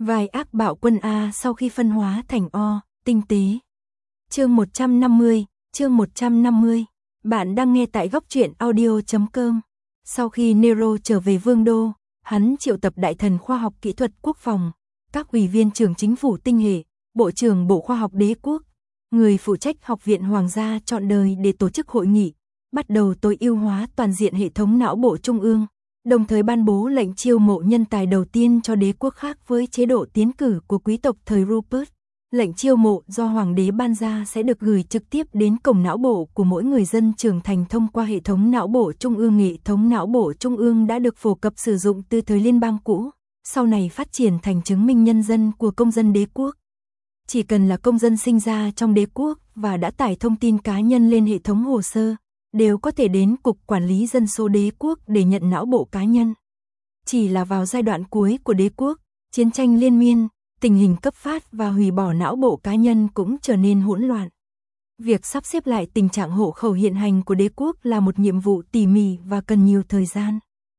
Vai ác bạo quân A sau khi phân hóa thành O, tinh tế. Chương 150, chương 150. Bạn đang nghe tại góc truyện audio.com. Sau khi Nero trở về Vương đô, hắn triệu tập đại thần khoa học kỹ thuật quốc phòng, các ủy viên trưởng chính phủ tinh hệ, bộ trưởng Bộ Khoa học Đế quốc, người phụ trách Học viện Hoàng gia trọn đời để tổ chức hội nghị, bắt đầu tối ưu hóa toàn diện hệ thống não bộ trung ương, đồng thời ban bố lệnh chiêu mộ nhân tài đầu tiên cho đế quốc khác với chế độ tiến cử của quý tộc thời Rupert. Lệnh chiêu mộ do hoàng đế ban ra sẽ được gửi trực tiếp đến cổng não bộ của mỗi người dân trưởng thành thông qua hệ thống não bộ trung ương. Hệ thống não bộ trung ương đã được phổ cập sử dụng từ thời liên bang cũ, sau này phát triển thành chứng minh nhân dân của công dân đế quốc. Chỉ cần là công dân sinh ra trong đế quốc và đã tải thông tin cá nhân lên hệ thống hồ sơ, đều có thể đến Cục Quản lý Dân số đế quốc để nhận não bộ cá nhân. Chỉ là vào giai đoạn cuối của đế quốc, chiến tranh liên miên, tình hình cấp phát và hủy bỏ não bộ cá nhân cũng trở nên hỗn loạn. Việc sắp xếp lại tình trạng hộ khẩu hiện hành của đế quốc là một nhiệm vụ tỉ mỉ và cần nhiều thời gian.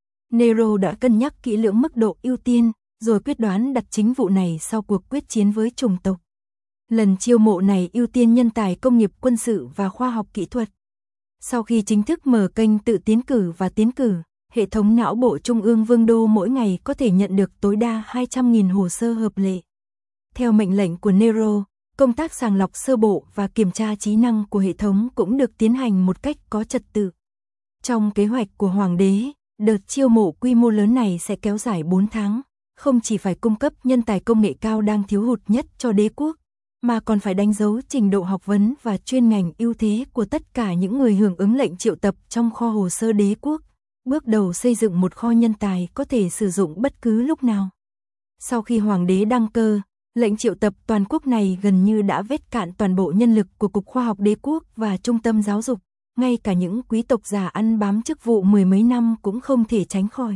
Nero đã cân nhắc kỹ lưỡng mức độ ưu tiên, rồi quyết đoán đặt chính vụ này sau cuộc quyết chiến với chủng tộc. Lần chiêu mộ này ưu tiên nhân tài công nghiệp quân sự và khoa học kỹ thuật. Sau khi chính thức mở kênh tự tiến cử và tiến cử, hệ thống não bộ trung ương Vương đô mỗi ngày có thể nhận được tối đa 200.000 hồ sơ hợp lệ. Theo mệnh lệnh của Nero, công tác sàng lọc sơ bộ và kiểm tra trí năng của hệ thống cũng được tiến hành một cách có trật tự. Trong kế hoạch của hoàng đế, đợt chiêu mộ quy mô lớn này sẽ kéo dài 4 tháng, không chỉ phải cung cấp nhân tài công nghệ cao đang thiếu hụt nhất cho đế quốc, mà còn phải đánh dấu trình độ học vấn và chuyên ngành ưu thế của tất cả những người hưởng ứng lệnh triệu tập trong kho hồ sơ đế quốc, bước đầu xây dựng một kho nhân tài có thể sử dụng bất cứ lúc nào. Sau khi hoàng đế đăng cơ, lệnh triệu tập toàn quốc này gần như đã vét cạn toàn bộ nhân lực của Cục Khoa học Đế quốc và Trung tâm Giáo dục, ngay cả những quý tộc già ăn bám chức vụ mười mấy năm cũng không thể tránh khỏi.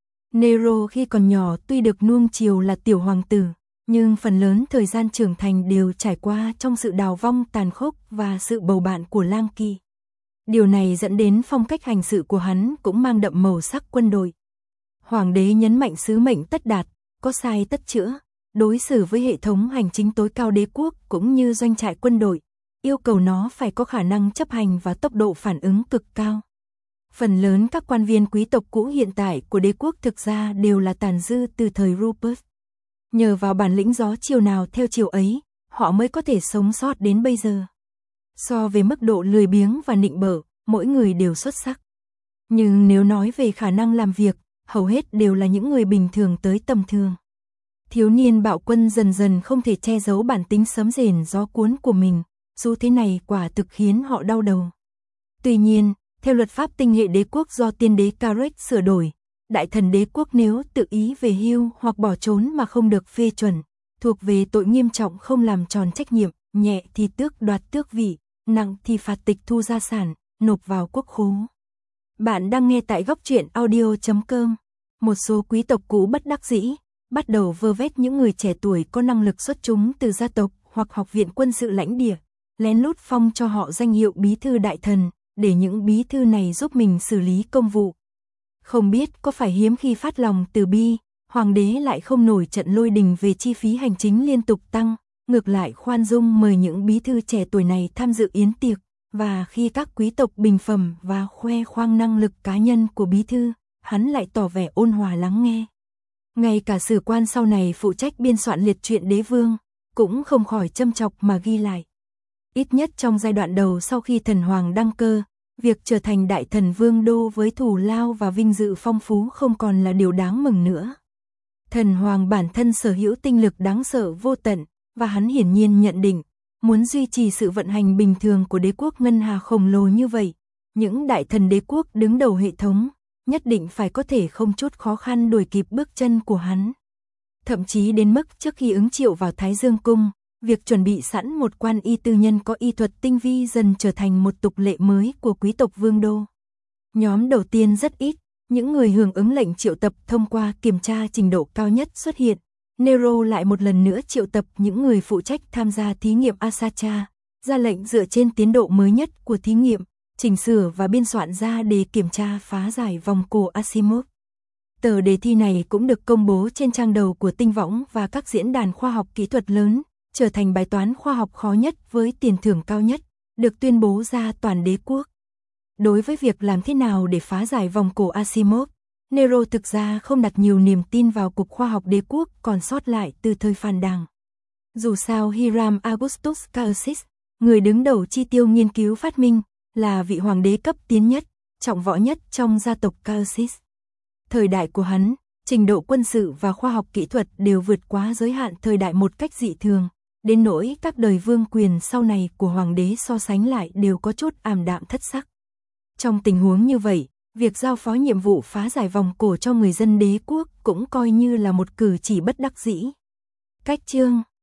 Nero khi còn nhỏ tuy được nuông chiều là tiểu hoàng tử, nhưng phần lớn thời gian trưởng thành đều trải qua trong sự đào vong tàn khốc và sự bầu bạn của lang kỳ. Điều này dẫn đến phong cách hành sự của hắn cũng mang đậm màu sắc quân đội. Hoàng đế nhấn mạnh sứ mệnh tất đạt, có sai tất chữa, đối xử với hệ thống hành chính tối cao đế quốc cũng như doanh trại quân đội, yêu cầu nó phải có khả năng chấp hành và tốc độ phản ứng cực cao. Phần lớn các quan viên quý tộc cũ hiện tại của đế quốc thực ra đều là tàn dư từ thời Rupert. Nhờ vào bản lĩnh gió chiều nào theo chiều ấy, họ mới có thể sống sót đến bây giờ. So về mức độ lười biếng và nịnh bợ, mỗi người đều xuất sắc. Nhưng nếu nói về khả năng làm việc, hầu hết đều là những người bình thường tới tầm thường. Thiếu niên bạo quân dần dần không thể che giấu bản tính sấm rền gió cuốn của mình, dù thế này quả thực khiến họ đau đầu. Tuy nhiên, theo luật pháp tinh hệ đế quốc do tiên đế Karek sửa đổi, đại thần đế quốc nếu tự ý về hưu hoặc bỏ trốn mà không được phê chuẩn, thuộc về tội nghiêm trọng không làm tròn trách nhiệm, nhẹ thì tước đoạt tước vị, nặng thì phạt tịch thu gia sản, nộp vào quốc khố. Bạn đang nghe tại góc truyện audio.com. Một số quý tộc cũ bất đắc dĩ, bắt đầu vơ vét những người trẻ tuổi có năng lực xuất chúng từ gia tộc hoặc học viện quân sự lãnh địa, lén lút phong cho họ danh hiệu bí thư đại thần, để những bí thư này giúp mình xử lý công vụ. Không biết có phải hiếm khi phát lòng từ bi, hoàng đế lại không nổi trận lôi đình về chi phí hành chính liên tục tăng, ngược lại khoan dung mời những bí thư trẻ tuổi này tham dự yến tiệc, và khi các quý tộc bình phẩm và khoe khoang năng lực cá nhân của bí thư, hắn lại tỏ vẻ ôn hòa lắng nghe. Ngay cả sử quan sau này phụ trách biên soạn liệt truyện đế vương, cũng không khỏi châm chọc mà ghi lại. Ít nhất trong giai đoạn đầu sau khi thần hoàng đăng cơ, việc trở thành đại thần Vương đô với thù lao và vinh dự phong phú không còn là điều đáng mừng nữa. Thần hoàng bản thân sở hữu tinh lực đáng sợ vô tận, và hắn hiển nhiên nhận định, muốn duy trì sự vận hành bình thường của đế quốc ngân hà khổng lồ như vậy, những đại thần đế quốc đứng đầu hệ thống, nhất định phải có thể không chút khó khăn đuổi kịp bước chân của hắn. Thậm chí đến mức trước khi ứng triệu vào Thái Dương Cung, việc chuẩn bị sẵn một quan y tư nhân có y thuật tinh vi dần trở thành một tục lệ mới của quý tộc Vương đô. Nhóm đầu tiên rất ít, những người hưởng ứng lệnh triệu tập thông qua kiểm tra trình độ cao nhất xuất hiện. Nero lại một lần nữa triệu tập những người phụ trách tham gia thí nghiệm Asacha, ra lệnh dựa trên tiến độ mới nhất của thí nghiệm, chỉnh sửa và biên soạn ra để kiểm tra phá giải vòng cổ Asimov. Tờ đề thi này cũng được công bố trên trang đầu của Tinh Võng và các diễn đàn khoa học kỹ thuật lớn, trở thành bài toán khoa học khó nhất với tiền thưởng cao nhất, được tuyên bố ra toàn đế quốc. Đối với việc làm thế nào để phá giải vòng cổ Asimov, Nero thực ra không đặt nhiều niềm tin vào Cục Khoa học Đế quốc còn sót lại từ thời Phàn Đàng. Dù sao Hiram Augustus Cassius, người đứng đầu chi tiêu nghiên cứu phát minh, là vị hoàng đế cấp tiến nhất, trọng võ nhất trong gia tộc Cassius. Thời đại của hắn, trình độ quân sự và khoa học kỹ thuật đều vượt quá giới hạn thời đại một cách dị thường, đến nỗi các đời vương quyền sau này của hoàng đế so sánh lại đều có chút ảm đạm thất sắc. Trong tình huống như vậy, việc giao phó nhiệm vụ phá giải vòng cổ cho người dân đế quốc cũng coi như là một cử chỉ bất đắc dĩ. Cách chương